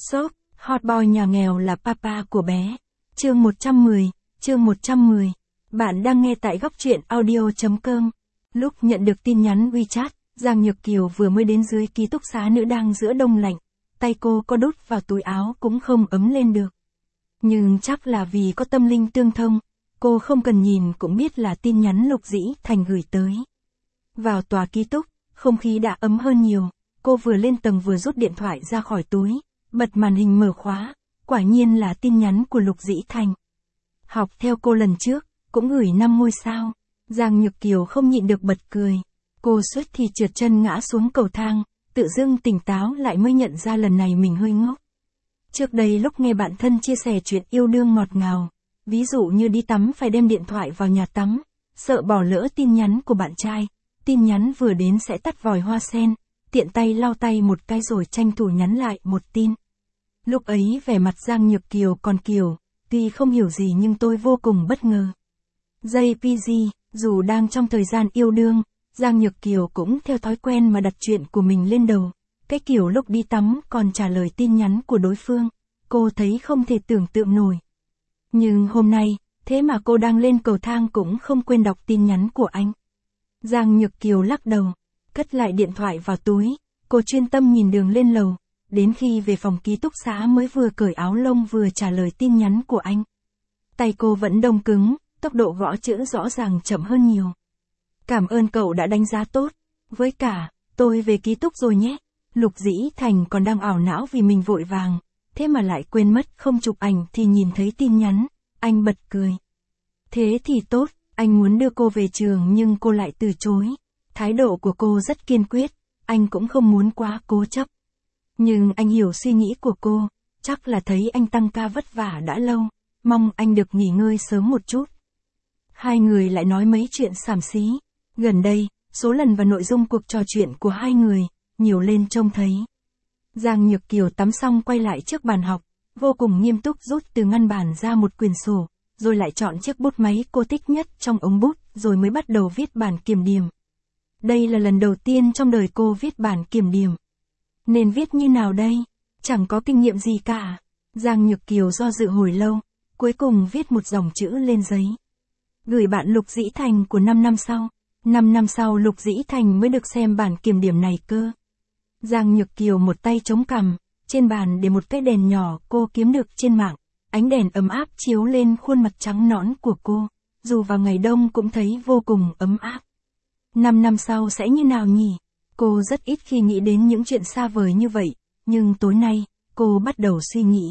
Shop, hot boy nhà nghèo là papa của bé. Chương 110. Bạn đang nghe tại góc truyện audio.com. Lúc nhận được tin nhắn WeChat, Giang Nhược Kiều vừa mới đến dưới ký túc xá nữ đang giữa đông lạnh. Tay cô có đút vào túi áo cũng không ấm lên được. Nhưng chắc là vì có tâm linh tương thông, cô không cần nhìn cũng biết là tin nhắn Lục Dĩ Thành gửi tới. Vào tòa ký túc, không khí đã ấm hơn nhiều, cô vừa lên tầng vừa rút điện thoại ra khỏi túi, bật màn hình mở khóa, quả nhiên là tin nhắn của Lục Dĩ Thành. Học theo cô lần trước, cũng gửi 5 ngôi sao. Giang Nhược Kiều không nhịn được bật cười. Cô suýt thì trượt chân ngã xuống cầu thang, tự dưng tỉnh táo lại mới nhận ra lần này mình hơi ngốc. Trước đây lúc nghe bạn thân chia sẻ chuyện yêu đương ngọt ngào, ví dụ như đi tắm phải đem điện thoại vào nhà tắm, sợ bỏ lỡ tin nhắn của bạn trai, tin nhắn vừa đến sẽ tắt vòi hoa sen, tiện tay lau tay một cái rồi tranh thủ nhắn lại một tin. Lúc ấy vẻ mặt Giang Nhược Kiều còn kiểu, tuy không hiểu gì nhưng tôi vô cùng bất ngờ. JPG, dù đang trong thời gian yêu đương, Giang Nhược Kiều cũng theo thói quen mà đặt chuyện của mình lên đầu. Cái kiểu lúc đi tắm còn trả lời tin nhắn của đối phương, cô thấy không thể tưởng tượng nổi. Nhưng hôm nay, thế mà cô đang lên cầu thang cũng không quên đọc tin nhắn của anh. Giang Nhược Kiều lắc đầu, cất lại điện thoại vào túi, cô chuyên tâm nhìn đường lên lầu, đến khi về phòng ký túc xá mới vừa cởi áo lông vừa trả lời tin nhắn của anh. Tay cô vẫn đông cứng, tốc độ gõ chữ rõ ràng chậm hơn nhiều. Cảm ơn cậu đã đánh giá tốt, với cả, tôi về ký túc rồi nhé. Lục Dĩ Thành còn đang ảo não vì mình vội vàng, thế mà lại quên mất không chụp ảnh thì nhìn thấy tin nhắn, anh bật cười. Thế thì tốt, anh muốn đưa cô về trường nhưng cô lại từ chối. Thái độ của cô rất kiên quyết, anh cũng không muốn quá cố chấp. Nhưng anh hiểu suy nghĩ của cô, chắc là thấy anh tăng ca vất vả đã lâu, mong anh được nghỉ ngơi sớm một chút. Hai người lại nói mấy chuyện xàm xí. Gần đây, số lần và nội dung cuộc trò chuyện của hai người nhiều lên trông thấy. Giang Nhược Kiều tắm xong quay lại trước bàn học, vô cùng nghiêm túc rút từ ngăn bàn ra một quyển sổ, rồi lại chọn chiếc bút máy cô thích nhất trong ống bút, rồi mới bắt đầu viết bản kiểm điểm. Đây là lần đầu tiên trong đời cô viết bản kiểm điểm. Nên viết như nào đây? Chẳng có kinh nghiệm gì cả. Giang Nhược Kiều do dự hồi lâu, cuối cùng viết một dòng chữ lên giấy. Gửi bạn Lục Dĩ Thành của 5 năm sau. 5 năm sau Lục Dĩ Thành mới được xem bản kiểm điểm này cơ. Giang Nhược Kiều một tay chống cằm, trên bàn để một cái đèn nhỏ cô kiếm được trên mạng, ánh đèn ấm áp chiếu lên khuôn mặt trắng nõn của cô, dù vào ngày đông cũng thấy vô cùng ấm áp. 5 năm sau sẽ như nào nhỉ? Cô rất ít khi nghĩ đến những chuyện xa vời như vậy, nhưng tối nay, cô bắt đầu suy nghĩ.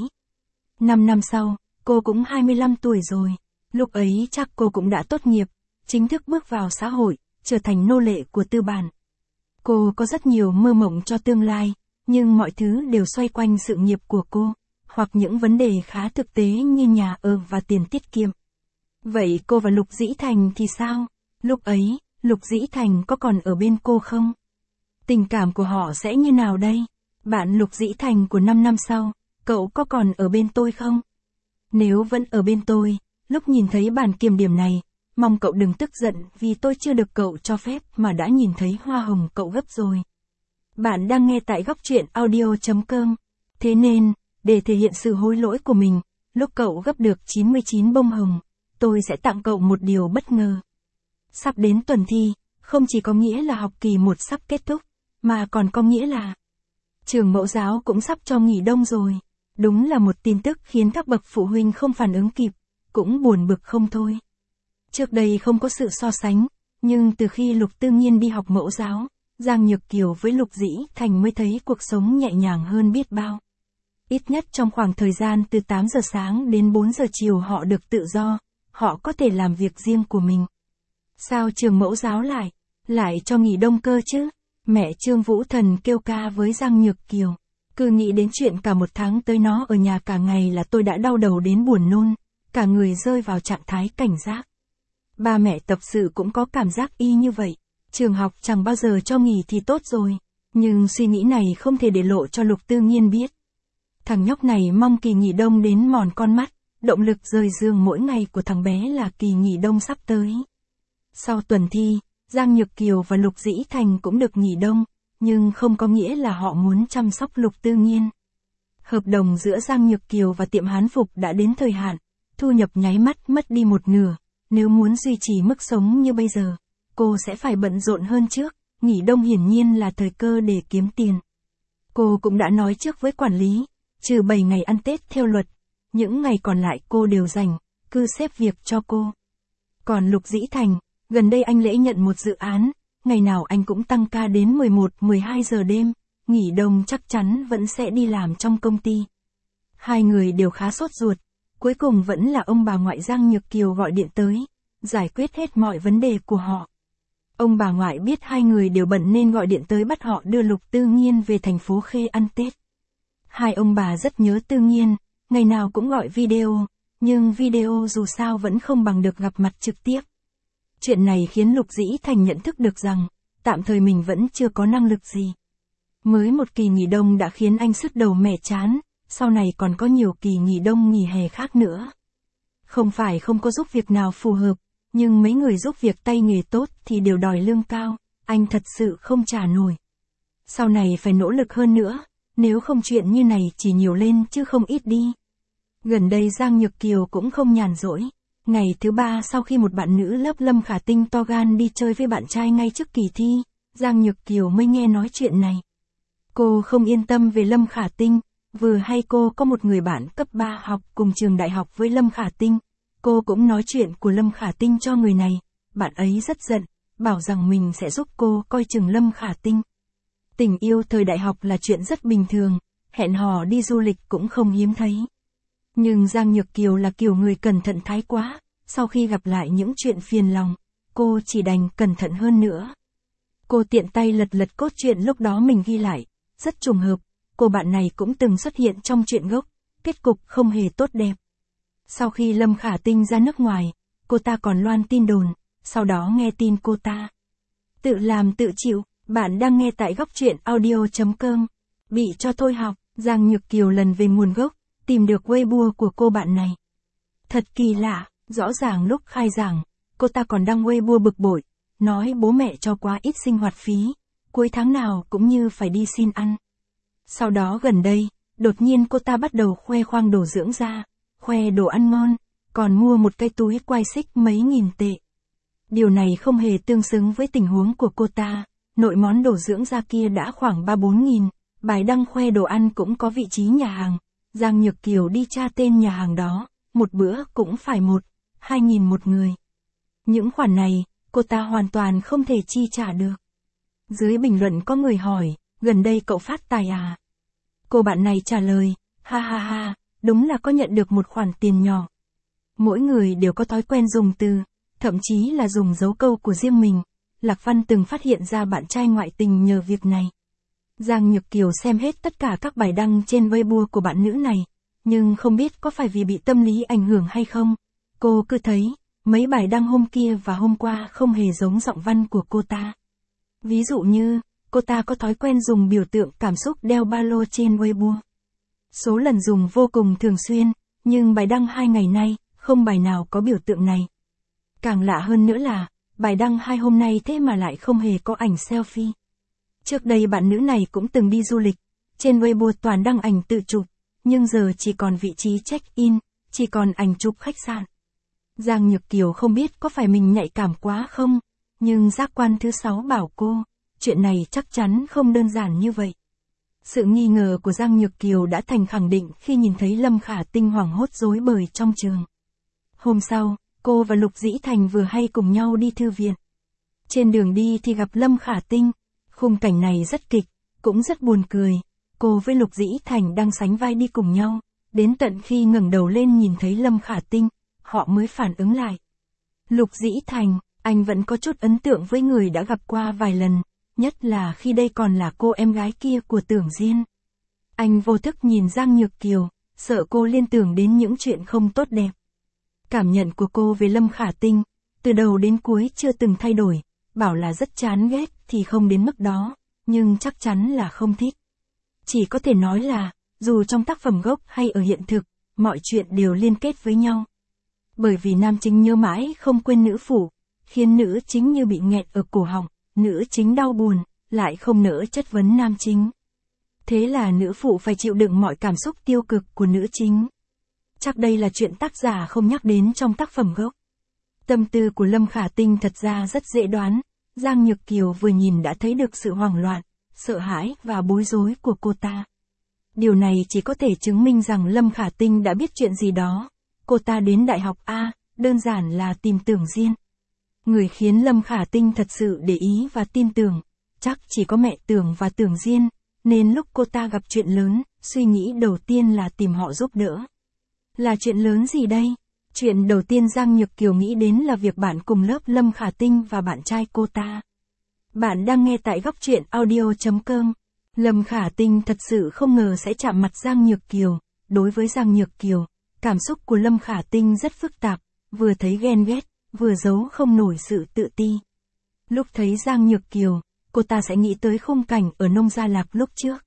5 năm sau, cô cũng 25 tuổi rồi, lúc ấy chắc cô cũng đã tốt nghiệp, chính thức bước vào xã hội, trở thành nô lệ của tư bản. Cô có rất nhiều mơ mộng cho tương lai, nhưng mọi thứ đều xoay quanh sự nghiệp của cô, hoặc những vấn đề khá thực tế như nhà ở và tiền tiết kiệm. Vậy cô và Lục Dĩ Thành thì sao? Lúc ấy, Lục Dĩ Thành có còn ở bên cô không? Tình cảm của họ sẽ như nào đây? Bạn Lục Dĩ Thành của 5 năm sau, cậu có còn ở bên tôi không? Nếu vẫn ở bên tôi, lúc nhìn thấy bản kiểm điểm này, mong cậu đừng tức giận vì tôi chưa được cậu cho phép mà đã nhìn thấy hoa hồng cậu gấp rồi. Bạn đang nghe tại góc truyện audio.com. Thế nên, để thể hiện sự hối lỗi của mình, lúc cậu gấp được 99 bông hồng, tôi sẽ tặng cậu một điều bất ngờ. Sắp đến tuần thi, không chỉ có nghĩa là học kỳ 1 sắp kết thúc, mà còn có nghĩa là trường mẫu giáo cũng sắp cho nghỉ đông rồi. Đúng là một tin tức khiến các bậc phụ huynh không phản ứng kịp, cũng buồn bực không thôi. Trước đây không có sự so sánh, nhưng từ khi Lục Tư Nhiên đi học mẫu giáo, Giang Nhược Kiều với Lục Dĩ Thành mới thấy cuộc sống nhẹ nhàng hơn biết bao. Ít nhất trong khoảng thời gian từ 8 giờ sáng đến 4 giờ chiều họ được tự do, họ có thể làm việc riêng của mình. Sao trường mẫu giáo lại cho nghỉ đông cơ chứ? Mẹ Trương Vũ Thần kêu ca với Giang Nhược Kiều. Cứ nghĩ đến chuyện cả một tháng tới nó ở nhà cả ngày là tôi đã đau đầu đến buồn nôn, cả người rơi vào trạng thái cảnh giác. Ba mẹ tập sự cũng có cảm giác y như vậy, trường học chẳng bao giờ cho nghỉ thì tốt rồi, nhưng suy nghĩ này không thể để lộ cho Lục Tư Nhiên biết. Thằng nhóc này mong kỳ nghỉ đông đến mòn con mắt, động lực rời giường mỗi ngày của thằng bé là kỳ nghỉ đông sắp tới. Sau tuần thi, Giang Nhược Kiều và Lục Dĩ Thành cũng được nghỉ đông, nhưng không có nghĩa là họ muốn chăm sóc Lục Tư Nhiên. Hợp đồng giữa Giang Nhược Kiều và tiệm Hán Phục đã đến thời hạn, thu nhập nháy mắt mất đi một nửa, nếu muốn duy trì mức sống như bây giờ, cô sẽ phải bận rộn hơn trước, nghỉ đông hiển nhiên là thời cơ để kiếm tiền. Cô cũng đã nói trước với quản lý, trừ 7 ngày ăn Tết theo luật, những ngày còn lại cô đều dành, cứ xếp việc cho cô. Còn Lục Dĩ Thành, gần đây anh lễ nhận một dự án, ngày nào anh cũng tăng ca đến 11-12 giờ đêm, nghỉ đông chắc chắn vẫn sẽ đi làm trong công ty. Hai người đều khá sốt ruột, cuối cùng vẫn là ông bà ngoại Giang Nhược Kiều gọi điện tới, giải quyết hết mọi vấn đề của họ. Ông bà ngoại biết hai người đều bận nên gọi điện tới bắt họ đưa Lục Tư Nghiên về thành phố Khê ăn Tết. Hai ông bà rất nhớ Tư Nghiên, ngày nào cũng gọi video, nhưng video dù sao vẫn không bằng được gặp mặt trực tiếp. Chuyện này khiến Lục Dĩ Thành nhận thức được rằng, tạm thời mình vẫn chưa có năng lực gì. Mới một kỳ nghỉ đông đã khiến anh sứt đầu mẻ chán, sau này còn có nhiều kỳ nghỉ đông nghỉ hè khác nữa. Không phải không có giúp việc nào phù hợp, nhưng mấy người giúp việc tay nghề tốt thì đều đòi lương cao, anh thật sự không trả nổi. Sau này phải nỗ lực hơn nữa, nếu không chuyện như này chỉ nhiều lên chứ không ít đi. Gần đây Giang Nhược Kiều cũng không nhàn rỗi. Ngày thứ 3 sau khi một bạn nữ lớp Lâm Khả Tinh to gan đi chơi với bạn trai ngay trước kỳ thi, Giang Nhược Kiều mới nghe nói chuyện này. Cô không yên tâm về Lâm Khả Tinh, vừa hay cô có một người bạn cấp 3 học cùng trường đại học với Lâm Khả Tinh. Cô cũng nói chuyện của Lâm Khả Tinh cho người này, bạn ấy rất giận, bảo rằng mình sẽ giúp cô coi chừng Lâm Khả Tinh. Tình yêu thời đại học là chuyện rất bình thường, hẹn hò đi du lịch cũng không hiếm thấy. Nhưng Giang Nhược Kiều là kiểu người cẩn thận thái quá, sau khi gặp lại những chuyện phiền lòng, cô chỉ đành cẩn thận hơn nữa. Cô tiện tay lật cốt truyện lúc đó mình ghi lại, rất trùng hợp, cô bạn này cũng từng xuất hiện trong truyện gốc, kết cục không hề tốt đẹp. Sau khi Lâm Khả Tinh ra nước ngoài, cô ta còn loan tin đồn, sau đó nghe tin cô ta tự làm tự chịu. Bạn đang nghe tại góc truyện audio.com. Bị cho thôi học, Giang Nhược Kiều lần về nguồn gốc, tìm được Weibo của cô bạn này. Thật kỳ lạ, rõ ràng lúc khai giảng, cô ta còn đăng Weibo bực bội, nói bố mẹ cho quá ít sinh hoạt phí, cuối tháng nào cũng như phải đi xin ăn. Sau đó gần đây, đột nhiên cô ta bắt đầu khoe khoang đồ dưỡng da, khoe đồ ăn ngon, còn mua một cái túi quai xích mấy nghìn tệ. Điều này không hề tương xứng với tình huống của cô ta. Nội món đồ dưỡng da kia đã khoảng 3-4 nghìn, bài đăng khoe đồ ăn cũng có vị trí nhà hàng. Giang Nhược Kiều đi tra tên nhà hàng đó, một bữa cũng phải 1-2 nghìn một người. Những khoản này, cô ta hoàn toàn không thể chi trả được. Dưới bình luận có người hỏi, gần đây cậu phát tài à? Cô bạn này trả lời, ha ha ha, đúng là có nhận được một khoản tiền nhỏ. Mỗi người đều có thói quen dùng từ, thậm chí là dùng dấu câu của riêng mình. Lạc Văn từng phát hiện ra bạn trai ngoại tình nhờ việc này. Giang Nhược Kiều xem hết tất cả các bài đăng trên Weibo của bạn nữ này, nhưng không biết có phải vì bị tâm lý ảnh hưởng hay không. Cô cứ thấy, mấy bài đăng hôm kia và hôm qua không hề giống giọng văn của cô ta. Ví dụ như, cô ta có thói quen dùng biểu tượng cảm xúc đeo ba lô trên Weibo. Số lần dùng vô cùng thường xuyên, nhưng bài đăng 2 ngày nay, không bài nào có biểu tượng này. Càng lạ hơn nữa là, bài đăng 2 hôm nay thế mà lại không hề có ảnh selfie. Trước đây bạn nữ này cũng từng đi du lịch, trên Weibo toàn đăng ảnh tự chụp, nhưng giờ chỉ còn vị trí check-in, chỉ còn ảnh chụp khách sạn. Giang Nhược Kiều không biết có phải mình nhạy cảm quá không, nhưng giác quan thứ 6 bảo cô, chuyện này chắc chắn không đơn giản như vậy. Sự nghi ngờ của Giang Nhược Kiều đã thành khẳng định khi nhìn thấy Lâm Khả Tinh hoảng hốt rối bời trong trường. Hôm sau, cô và Lục Dĩ Thành vừa hay cùng nhau đi thư viện. Trên đường đi thì gặp Lâm Khả Tinh, khung cảnh này rất kịch, cũng rất buồn cười. Cô với Lục Dĩ Thành đang sánh vai đi cùng nhau, đến tận khi ngẩng đầu lên nhìn thấy Lâm Khả Tinh, họ mới phản ứng lại. Lục Dĩ Thành, anh vẫn có chút ấn tượng với người đã gặp qua vài lần, nhất là khi đây còn là cô em gái kia của Tưởng Diên. Anh vô thức nhìn Giang Nhược Kiều, sợ cô liên tưởng đến những chuyện không tốt đẹp. Cảm nhận của cô về Lâm Khả Tinh, từ đầu đến cuối chưa từng thay đổi, bảo là rất chán ghét thì không đến mức đó, nhưng chắc chắn là không thích. Chỉ có thể nói là, dù trong tác phẩm gốc hay ở hiện thực, mọi chuyện đều liên kết với nhau. Bởi vì nam chính nhớ mãi không quên nữ phụ, khiến nữ chính như bị nghẹt ở cổ họng, nữ chính đau buồn, lại không nỡ chất vấn nam chính. Thế là nữ phụ phải chịu đựng mọi cảm xúc tiêu cực của nữ chính. Chắc đây là chuyện tác giả không nhắc đến trong tác phẩm gốc. Tâm tư của Lâm Khả Tinh thật ra rất dễ đoán. Giang Nhược Kiều vừa nhìn đã thấy được sự hoảng loạn, sợ hãi và bối rối của cô ta. Điều này chỉ có thể chứng minh rằng Lâm Khả Tinh đã biết chuyện gì đó. Cô ta đến đại học A, đơn giản là tìm Tưởng Diên. Người khiến Lâm Khả Tinh thật sự để ý và tin tưởng, chắc chỉ có mẹ Tưởng và Tưởng Diên, nên lúc cô ta gặp chuyện lớn, suy nghĩ đầu tiên là tìm họ giúp đỡ. Là chuyện lớn gì đây? Chuyện đầu tiên Giang Nhược Kiều nghĩ đến là việc bạn cùng lớp Lâm Khả Tinh và bạn trai cô ta. Bạn đang nghe tại góc truyện audio.com. Lâm Khả Tinh thật sự không ngờ sẽ chạm mặt Giang Nhược Kiều. Đối với Giang Nhược Kiều, cảm xúc của Lâm Khả Tinh rất phức tạp, vừa thấy ghen ghét, vừa giấu không nổi sự tự ti. Lúc thấy Giang Nhược Kiều, cô ta sẽ nghĩ tới khung cảnh ở Nông Gia Lạc lúc trước.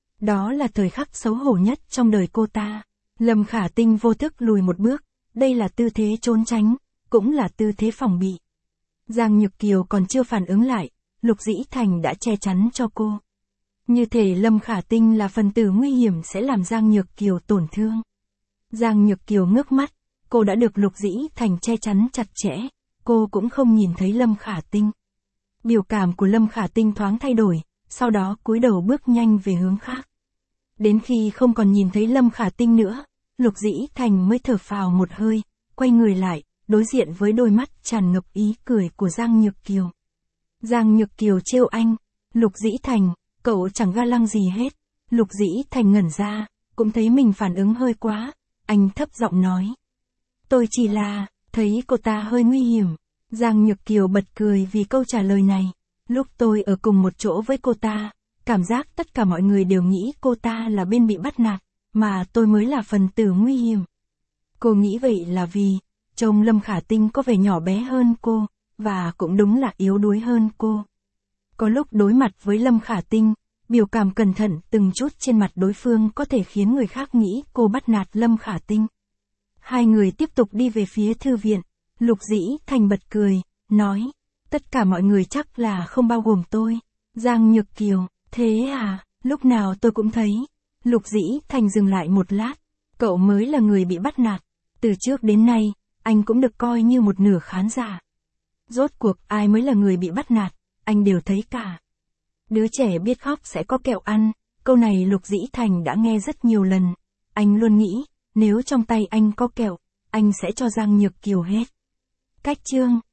Đó là thời khắc xấu hổ nhất trong đời cô ta. Lâm Khả Tinh vô thức lùi một bước, đây là tư thế trốn tránh, cũng là tư thế phòng bị. Giang Nhược Kiều còn chưa phản ứng lại, Lục Dĩ Thành đã che chắn cho cô. Như thể Lâm Khả Tinh là phần tử nguy hiểm sẽ làm Giang Nhược Kiều tổn thương. Giang Nhược Kiều ngước mắt, cô đã được Lục Dĩ Thành che chắn chặt chẽ, cô cũng không nhìn thấy Lâm Khả Tinh. Biểu cảm của Lâm Khả Tinh thoáng thay đổi, sau đó cúi đầu bước nhanh về hướng khác. Đến khi không còn nhìn thấy Lâm Khả Tinh nữa, Lục Dĩ Thành mới thở phào một hơi, quay người lại, đối diện với đôi mắt tràn ngập ý cười của Giang Nhược Kiều. Giang Nhược Kiều trêu anh, Lục Dĩ Thành, cậu chẳng ga lăng gì hết. Lục Dĩ Thành ngẩn ra, cũng thấy mình phản ứng hơi quá, anh thấp giọng nói. Tôi chỉ là, thấy cô ta hơi nguy hiểm. Giang Nhược Kiều bật cười vì câu trả lời này. Lúc tôi ở cùng một chỗ với cô ta, cảm giác tất cả mọi người đều nghĩ cô ta là bên bị bắt nạt, mà tôi mới là phần tử nguy hiểm. Cô nghĩ vậy là vì, trông Lâm Khả Tinh có vẻ nhỏ bé hơn cô, và cũng đúng là yếu đuối hơn cô. Có lúc đối mặt với Lâm Khả Tinh, biểu cảm cẩn thận từng chút trên mặt đối phương có thể khiến người khác nghĩ cô bắt nạt Lâm Khả Tinh. Hai người tiếp tục đi về phía thư viện. Lục Dĩ Thành bật cười, nói, tất cả mọi người chắc là không bao gồm tôi. Giang Nhược Kiều, thế à, lúc nào tôi cũng thấy. Lục Dĩ Thành dừng lại một lát, cậu mới là người bị bắt nạt. Từ trước đến nay, anh cũng được coi như một nửa khán giả. Rốt cuộc ai mới là người bị bắt nạt, anh đều thấy cả. Đứa trẻ biết khóc sẽ có kẹo ăn, câu này Lục Dĩ Thành đã nghe rất nhiều lần. Anh luôn nghĩ, nếu trong tay anh có kẹo, anh sẽ cho Giang Nhược Kiều hết. Cách chương